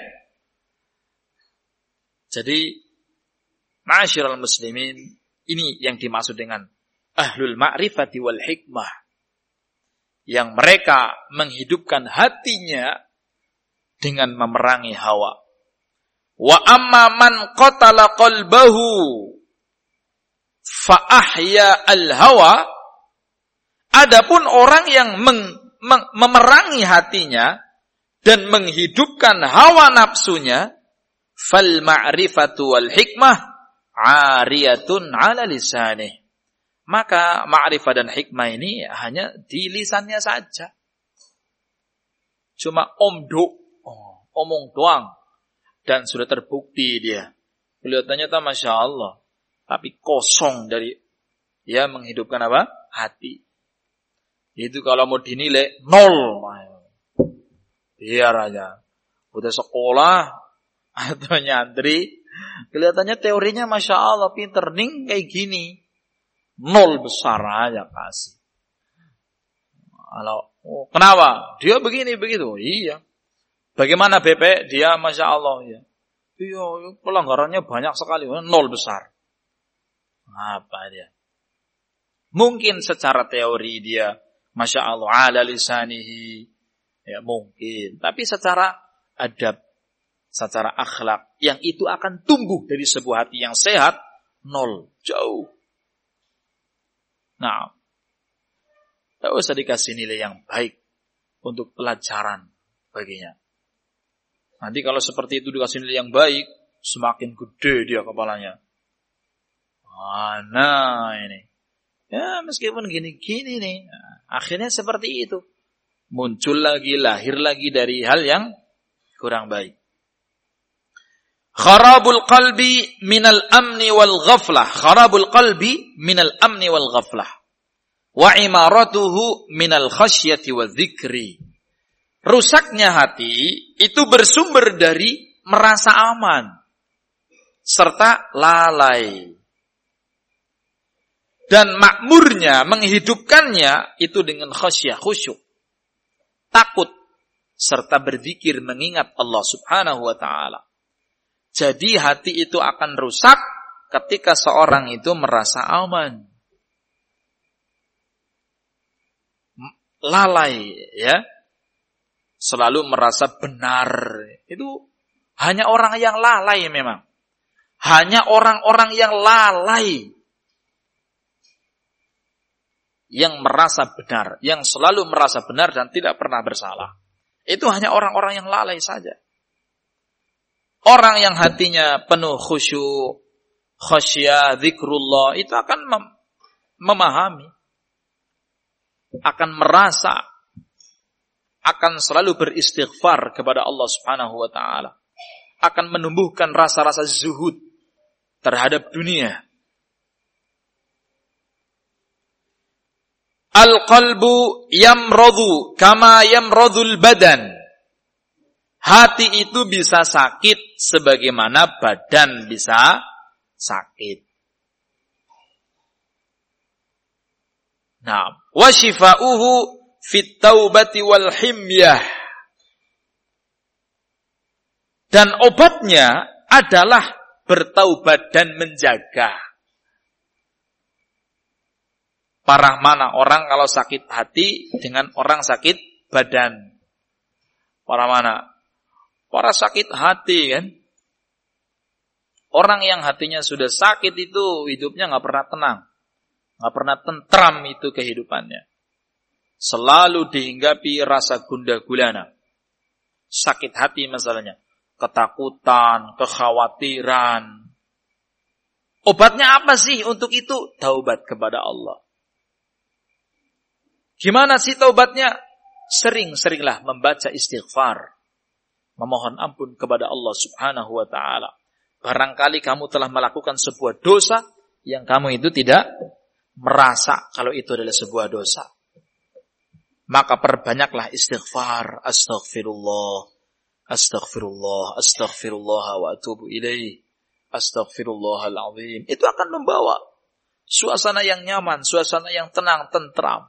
[SPEAKER 1] Jadi, ma'asyiral muslimin, ini yang dimaksud dengan ahlul ma'rifati wal hikmah. Yang mereka menghidupkan hatinya dengan memerangi hawa. Wa amma man qatala qalbahu fa ahya al-hawa. Adapun orang yang meng, meng, memerangi hatinya dan menghidupkan hawa nafsunya, fal ma'rifatu wal hikmah ariyatun ala lisanih. Maka ma'rifah dan hikmah ini hanya di lisannya saja. Cuma omdo, oh, omong doang. Dan sudah terbukti dia. Kelihatannya tak Masya Allah. Tapi kosong dari ya menghidupkan apa? Hati. Itu kalau mau dinilai nol. Biar aja. Udah sekolah atau nyantri, kelihatannya teorinya Masya Allah pinter ning kayak gini. Nol besar aja kasih. Kalau oh, kenapa? Dia begini begitu. Iya. Bagaimana B P? Dia Masya Allah ya. Iya, pelanggarannya banyak sekali. Nol besar. Apa dia? Mungkin secara teori dia Masya Allah, ala lisanihi. Ya mungkin. Tapi secara adab, secara akhlak, yang itu akan tumbuh dari sebuah hati yang sehat, nol. Jauh. Nah, tak usah dikasih nilai yang baik untuk pelajaran baginya. Nanti kalau seperti itu dikasih nilai yang baik, semakin gede dia kepalanya. Nah, ini. Ya, meskipun gini-gini nih. Nah, akhirnya seperti itu. Muncul lagi, lahir lagi dari hal yang kurang baik. Kharabul qalbi minal amni wal ghaflah. Kharabul qalbi minal amni wal ghaflah. Wa imaratuhu minal khasyati wa dzikri. Rusaknya hati itu bersumber dari merasa aman serta lalai. Dan makmurnya, menghidupkannya itu dengan khasyah, khusyuk. Takut serta berzikir mengingat Allah Subhanahu wa taala. Jadi hati itu akan rusak ketika seorang itu merasa aman. Lalai, ya. Selalu merasa benar. Itu hanya orang yang lalai memang. Hanya orang-orang yang lalai yang merasa benar, yang selalu merasa benar dan tidak pernah bersalah. Itu hanya orang-orang yang lalai saja. Orang yang hatinya penuh khusyuk, khasyah, zikrullah, itu akan mem- memahami, akan merasa, akan selalu beristighfar kepada Allah Subhanahu wa taala, akan menumbuhkan rasa-rasa zuhud terhadap dunia. Al-qalbu yamradu kama yamradul badan. Hati itu bisa sakit sebagaimana badan bisa sakit. Nah, wa shifa'uhu fit taubati wal himyah. Dan obatnya adalah bertaubat dan menjaga. Parah mana orang kalau sakit hati dengan orang sakit badan? Parah mana? Parah sakit hati kan? Orang yang hatinya sudah sakit itu hidupnya nggak pernah tenang, nggak pernah tentram itu kehidupannya. Selalu dihinggapi rasa gundah gulana. Sakit hati masalahnya, ketakutan, kekhawatiran. Obatnya apa sih untuk itu? Taubat kepada Allah. Gimana sih taubatnya? Sering-seringlah membaca istighfar, memohon ampun kepada Allah Subhanahu wa taala. Barangkali kamu telah melakukan sebuah dosa yang kamu itu tidak merasa kalau itu adalah sebuah dosa. Maka perbanyaklah istighfar, astaghfirullah, astaghfirullah, astaghfirullah wa atubu ilaih, astaghfirullahal azim. Itu akan membawa suasana yang nyaman, suasana yang tenang, tentram.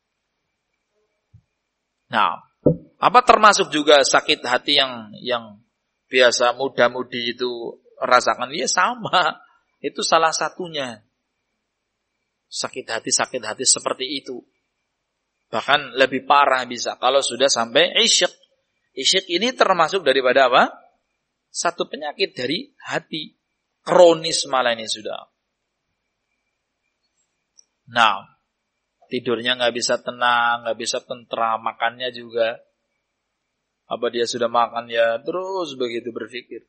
[SPEAKER 1] Nah, apa termasuk juga sakit hati yang yang biasa muda-mudi itu rasakan? Ya sama, itu salah satunya. Sakit hati, sakit hati seperti itu. Bahkan lebih parah bisa kalau sudah sampai isyik. Isyik ini termasuk daripada apa? Satu penyakit dari hati. Kronis malah ini sudah. Nah, tidurnya nggak bisa tenang, nggak bisa tentram, makannya juga. Apa dia sudah makan ya terus begitu berpikir.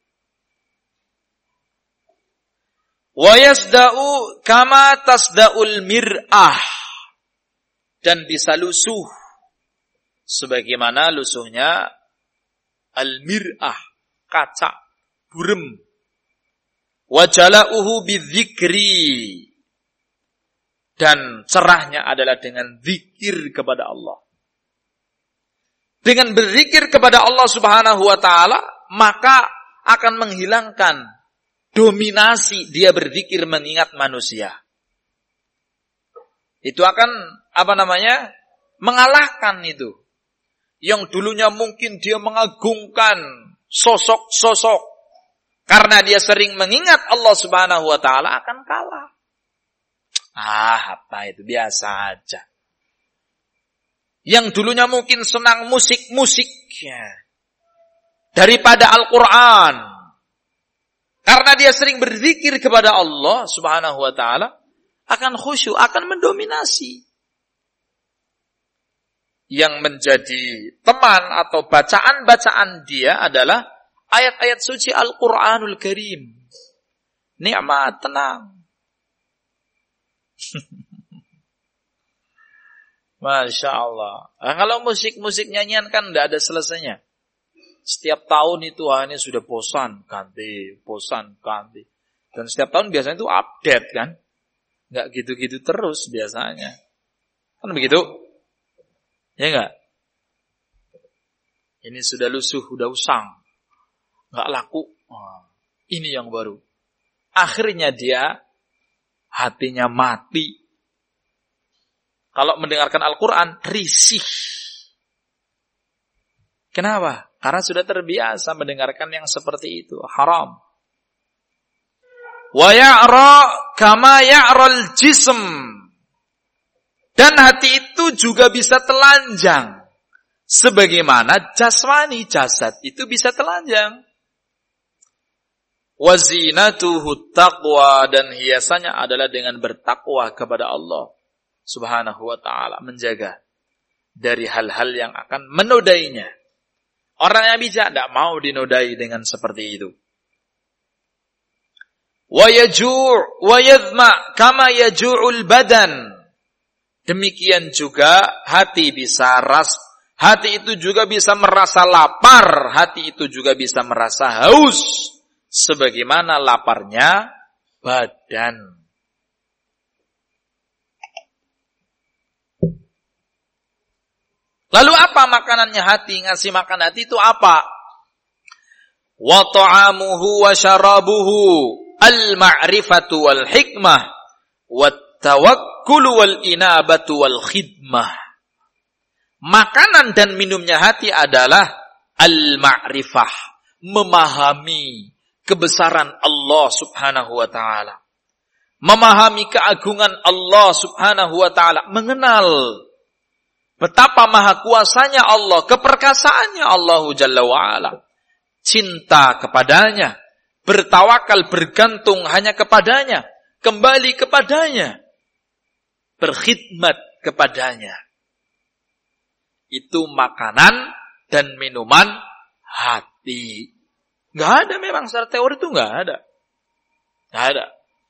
[SPEAKER 1] Wa yasda'u kama tasda'ul mir'ah. Dan bisa lusuh sebagaimana lusuhnya al-mir'ah, kaca, burem. Wa jala'uhu bidzikri. Dan cerahnya adalah dengan zikir kepada Allah. Dengan berzikir kepada Allah Subhanahu wa taala, maka akan menghilangkan dominasi dia berzikir mengingat manusia. Itu akan apa namanya? Mengalahkan itu. Yang dulunya mungkin dia mengagungkan sosok-sosok, karena dia sering mengingat Allah Subhanahu wa taala akan kalah. Ah, apa itu? Biasa aja. Yang dulunya mungkin senang musik-musik ya, daripada Al-Quran, karena dia sering berzikir kepada Allah Subhanahu wa ta'ala, akan khusyuk, akan mendominasi. Yang menjadi teman atau bacaan-bacaan dia adalah ayat-ayat suci Al-Quranul Karim. Nikmat, tenang. Masya Allah. Nah, kalau musik-musik nyanyian kan tidak ada selesainya. Setiap tahun itu hanya sudah bosan, ganti, bosan, ganti. Dan setiap tahun biasanya itu update kan. Nggak gitu-gitu terus biasanya. Kan begitu? Ya enggak? Ini sudah lusuh, sudah usang. Nggak laku. Oh, ini yang baru. Akhirnya dia hatinya mati. Kalau mendengarkan Al-Quran, risih. Kenapa? Karena sudah terbiasa mendengarkan yang seperti itu. Haram. Wa ya'ra kama ya'ral jism. Dan hati itu juga bisa telanjang. Sebagaimana jasmani, jasad itu bisa telanjang. Wa zinatuhu taqwa. Dan hiasannya adalah dengan bertakwa kepada Allah Subhanahu wa ta'ala, menjaga dari hal-hal yang akan menodainya. Orang yang bijak tidak mau dinodai dengan seperti itu. Wa yaju' wa yadhma kama yaju'ul badan. Demikian juga hati bisa ras, hati itu juga bisa merasa lapar, hati itu juga bisa merasa haus sebagaimana laparnya badan. Lalu apa makanannya hati? Ngasih makan hati itu apa? Wa ta'amuhu wa syarabuhu al-ma'rifatu wal hikmah wat tawakkul wal inabatu wal khidmah. Makanan dan minumnya hati adalah al-ma'rifah, memahami kebesaran Allah Subhanahu wa ta'ala, memahami keagungan Allah Subhanahu wa taala, mengenal betapa maha kuasanya Allah, keperkasaannya Allah Jalla wa ala, cinta kepadanya, bertawakal, bergantung hanya kepadanya, kembali kepadanya, berkhidmat kepadanya. Itu makanan dan minuman hati. Nggak ada memang secara teori itu nggak ada. Nggak ada.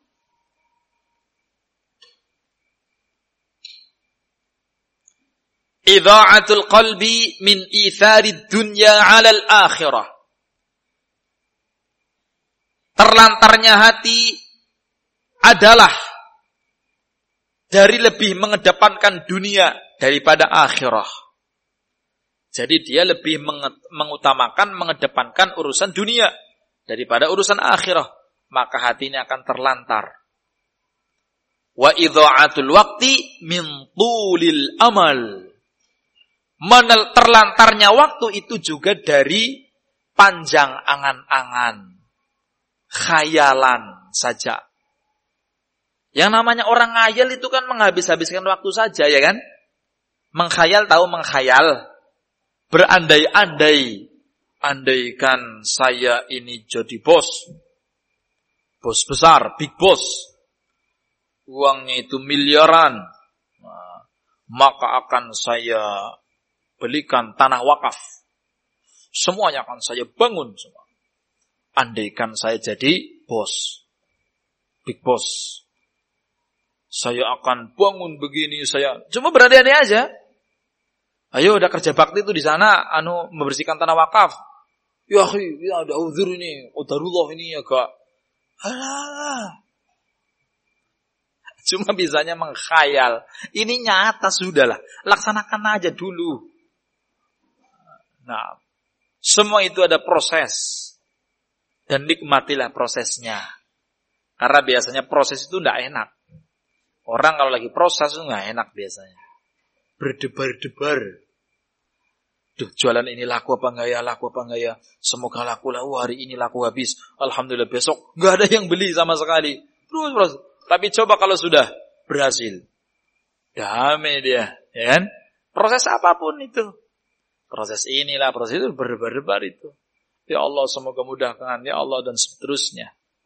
[SPEAKER 1] Idha'atul qalbi min itharid dunya 'alal akhirah. Terlantarnya hati adalah dari lebih mengedepankan dunia daripada akhirah. Jadi dia lebih mengutamakan, mengedepankan urusan dunia daripada urusan akhirah. Maka hati ini akan terlantar. Wa idha'atul waqti min tulil amal. Menel, terlantarnya waktu itu juga dari panjang angan-angan. Khayalan saja. Yang namanya orang ngayal itu kan menghabis-habiskan waktu saja, ya kan? Mengkhayal, tahu mengkhayal? Berandai-andai, andaikan saya ini jadi bos, bos besar, big boss, uangnya itu miliaran, nah, maka akan saya belikan tanah wakaf, semuanya akan saya bangun semua. Andaikan saya jadi bos, big boss, saya akan bangun begini, saya cuma berandai-andai aja. Ayo udah kerja bakti itu di sana, anu membersihkan tanah wakaf. Ya, ya ada uzur ini, udarullah ini agak. Alah. Cuma bisanya mengkhayal. Ini nyata sudahlah, laksanakan aja dulu. Nah, semua itu ada proses. Dan nikmatilah prosesnya. Karena biasanya proses itu enggak enak. Orang kalau lagi proses itu enggak enak biasanya. Berdebar-debar. Duh, jualan ini laku apa enggak ya, laku apa enggak ya. Semoga laku lah, oh, hari ini laku habis. Alhamdulillah besok enggak ada yang beli sama sekali. Terus, terus. Tapi coba kalau sudah berhasil. Damai dia, ya kan? Proses apapun itu. Proses inilah, proses itu berdebar-debar itu. Ya Allah semoga mudahkan, ya Allah dan seterusnya.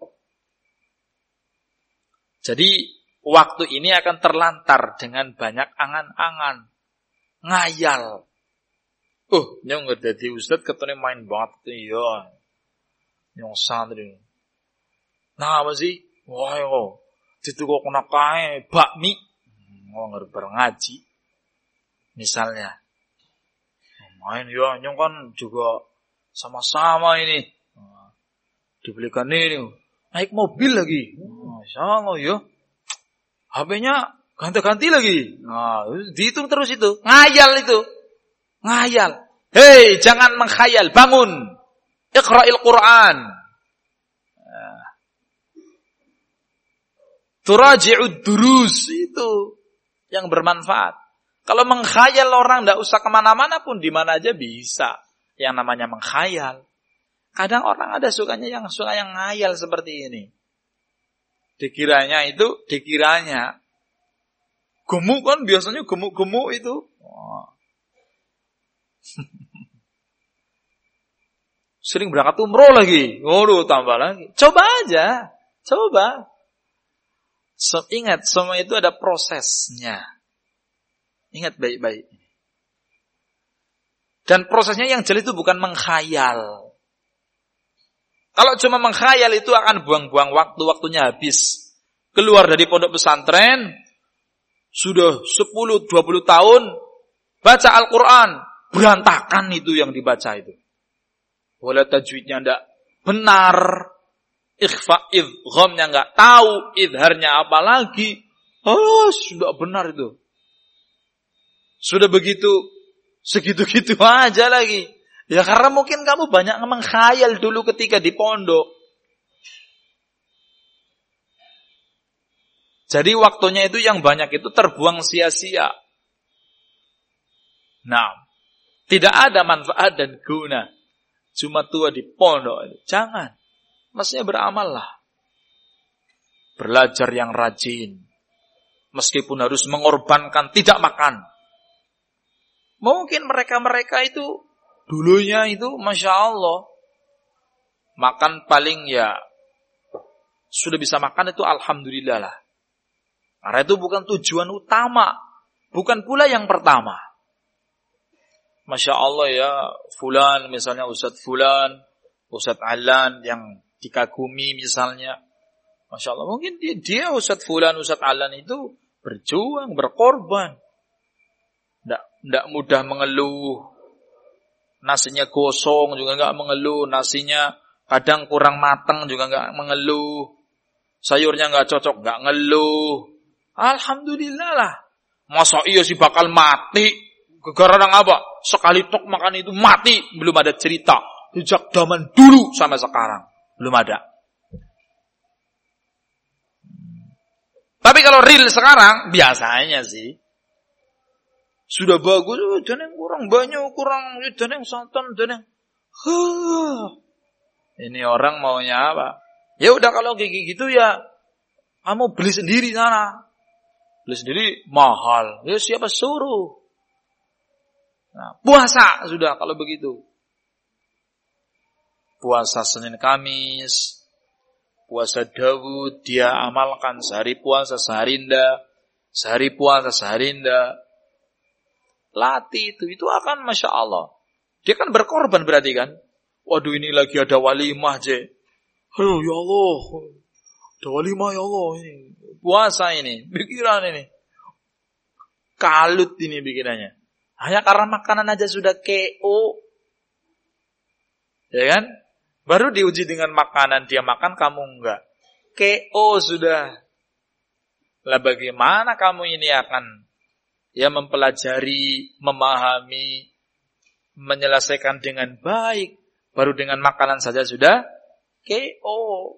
[SPEAKER 1] Jadi waktu ini akan terlantar dengan banyak angan-angan. Ngayal. Oh, nyong nggak jadi ustad ketemu main banget. Iya. Nyong santri. Nah apa sih? Wah yo. Itu kok kena kae bakmi. Oh nggak ngaji. Misalnya. Main ya, nyong kan juga sama-sama ini. Dibelikan ini. Naik mobil lagi. Masya Allah ya. H P-nya ganti-ganti lagi. Nah, dihitung terus itu. Ngayal itu. Ngayal. Hei, jangan mengkhayal. Bangun. Iqra'il Quran. Nah. Turaji'ud durus. Itu yang bermanfaat. Kalau mengkhayal orang tidak usah kemana-mana pun. Di mana aja bisa. Yang namanya mengkhayal. Kadang orang ada sukanya yang suka yang ngayal seperti ini. Dikiranya itu, dikiranya. Gemuk kan biasanya gemuk-gemuk itu. Oh. Sering berangkat umroh lagi. Waduh, tambah lagi. Coba aja. Coba. So, ingat, semua itu ada prosesnya. Ingat baik-baik. Dan prosesnya yang jelas itu bukan mengkhayal. Kalau cuma mengkhayal itu akan buang-buang waktu, waktunya habis. Keluar dari pondok pesantren, sudah sepuluh dua puluh tahun, baca Al-Quran, berantakan itu yang dibaca itu. Wala tajwidnya enggak benar, ikhfa idghamnya enggak tahu, idharnya apa lagi. Oh, sudah benar itu. Sudah begitu, segitu-gitu aja lagi. Ya karena mungkin kamu banyak mengkhayal dulu ketika di pondok. Jadi waktunya itu yang banyak itu terbuang sia-sia. Nah, tidak ada manfaat dan guna. Cuma tua di pondok. Jangan. Maksudnya beramallah. belajar yang rajin. Meskipun harus mengorbankan tidak makan. Mungkin mereka-mereka itu dulunya itu Masya Allah makan paling ya sudah bisa makan itu alhamdulillah lah. Karena itu bukan tujuan utama, bukan pula yang pertama. Masya Allah ya, fulan misalnya Ustadz Fulan, Ustadz Alan yang dikagumi misalnya. Masya Allah mungkin dia, dia Ustadz Fulan, Ustadz Alan itu berjuang, berkorban. Tidak, tidak mudah mengeluh. Nasinya gosong juga enggak mengeluh. Nasinya kadang kurang matang juga enggak mengeluh. Sayurnya enggak cocok, enggak ngeluh. Alhamdulillah lah. Masa iya sih bakal mati? Gara-gara apa? Sekali tok makan itu mati. Belum ada cerita. Sejak zaman dulu sampai sekarang. Belum ada. Tapi kalau real sekarang, biasanya sih. Sudah bagus, dan yang kurang banyak, kurang, dan yang santan, dan yang... Huh. Ini orang maunya apa? Ya udah kalau gigi gitu ya, kamu beli sendiri sana. Beli sendiri mahal. Ya siapa suruh? Nah, puasa sudah kalau begitu. Puasa Senin Kamis, puasa Dawud, dia amalkan sehari puasa, sehari ndak. Sehari puasa, sehari ndak. Latih itu, itu akan Masya Allah. Dia kan berkorban berarti kan. Waduh ini lagi ada walimah je. Aduh ya Allah. Ada walimah ya Allah. Ini. Puasa ini, pikiran ini. Kalut ini pikirannya. Hanya karena makanan aja sudah K O. Ya kan? Baru diuji dengan makanan, dia makan, kamu enggak. K O sudah. Lah bagaimana kamu ini akan ya mempelajari, memahami, menyelesaikan dengan baik. Baru dengan makanan saja sudah K O.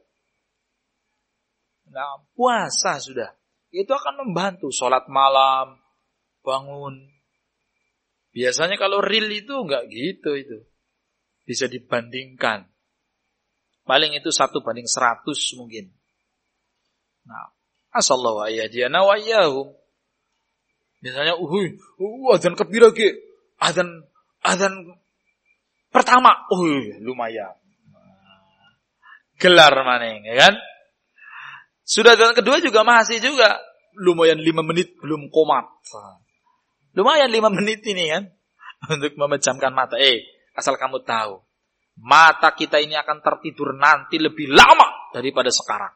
[SPEAKER 1] Nah, puasa sudah. Itu akan membantu. Sholat malam, bangun. Biasanya kalau real itu enggak gitu itu. Bisa dibandingkan. Paling itu satu banding seratus mungkin. Nah, asallahu ayyadiyana wa iyyahum. Misalnya, uhuy, uh, adzan kebira ke, adzan, adzan pertama, uhuy, lumayan. Gelar maning, ya kan? Sudah adzan kedua juga masih juga, lumayan lima menit belum komat. Lumayan lima menit ini kan, untuk memejamkan mata. Eh, asal kamu tahu, mata kita ini akan tertidur nanti lebih lama daripada sekarang.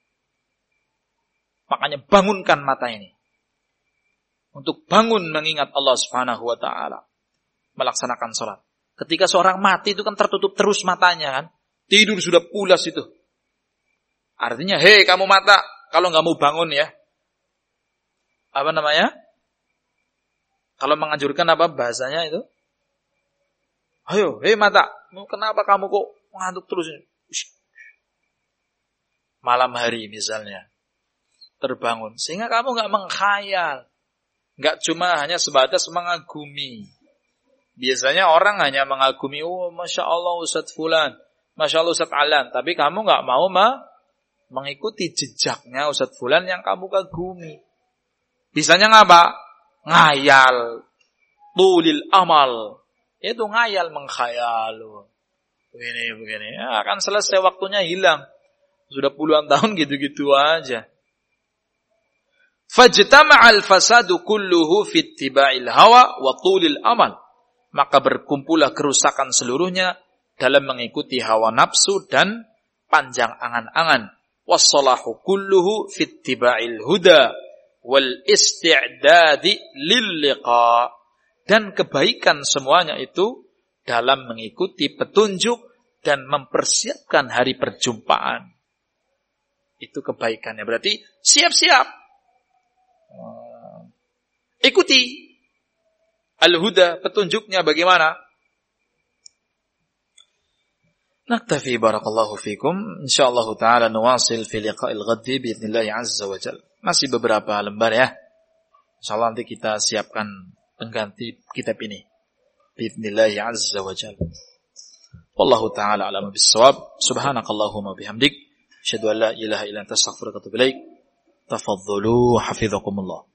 [SPEAKER 1] Makanya bangunkan mata ini. Untuk bangun mengingat Allah Subhanahu wa taala, melaksanakan salat. Ketika seorang mati itu kan tertutup terus matanya kan, tidur sudah pulas itu. Artinya, hei kamu mata, kalau nggak mau bangun ya, apa namanya? Kalau menganjurkan apa bahasanya itu? Ayo, hei mata, kenapa kamu kok ngantuk terus? Malam hari misalnya, terbangun, sehingga kamu nggak mengkhayal. Enggak cuma hanya sebatas mengagumi. Biasanya orang hanya mengagumi, oh Masya Allah Ustadz Fulan, Masya Allah Ustadz Alan. Tapi kamu enggak mau ma mengikuti jejaknya Ustadz Fulan yang kamu kagumi. Bisanya ngapa? Ngayal. Tulil amal. Itu ngayal, mengkhayal. Begini, begini. Ya, akan selesai waktunya hilang. Sudah puluhan tahun gitu-gitu aja. Fajtama'al fasadu kulluhu fi ittiba'il hawa wa tulil amal. Maka berkumpullah kerusakan seluruhnya dalam mengikuti hawa nafsu dan panjang angan-angan. Wassalahu kulluhu fi ittiba'il huda wal isti'dadi lil liqa. Dan kebaikan semuanya itu dalam mengikuti petunjuk dan mempersiapkan hari perjumpaan. Itu kebaikannya. Berarti siap-siap. Ikuti al-huda, petunjuknya bagaimana. Naktafi barakallahu fikum. InsyaAllah ta'ala nuwasil fi liqa'il ghaddi bi'idnillahi azza wa jal. Masih beberapa lembar ya. InsyaAllah nanti kita siapkan pengganti kitab ini bi'idnillahi azza wa jal. Wallahu ta'ala alama bissawab. Subhanakallahumma bihamdik Asyhadu an la ilaha illa anta astaghfiruka wa atubu ilaik. Tafadhalu hafizakumullah.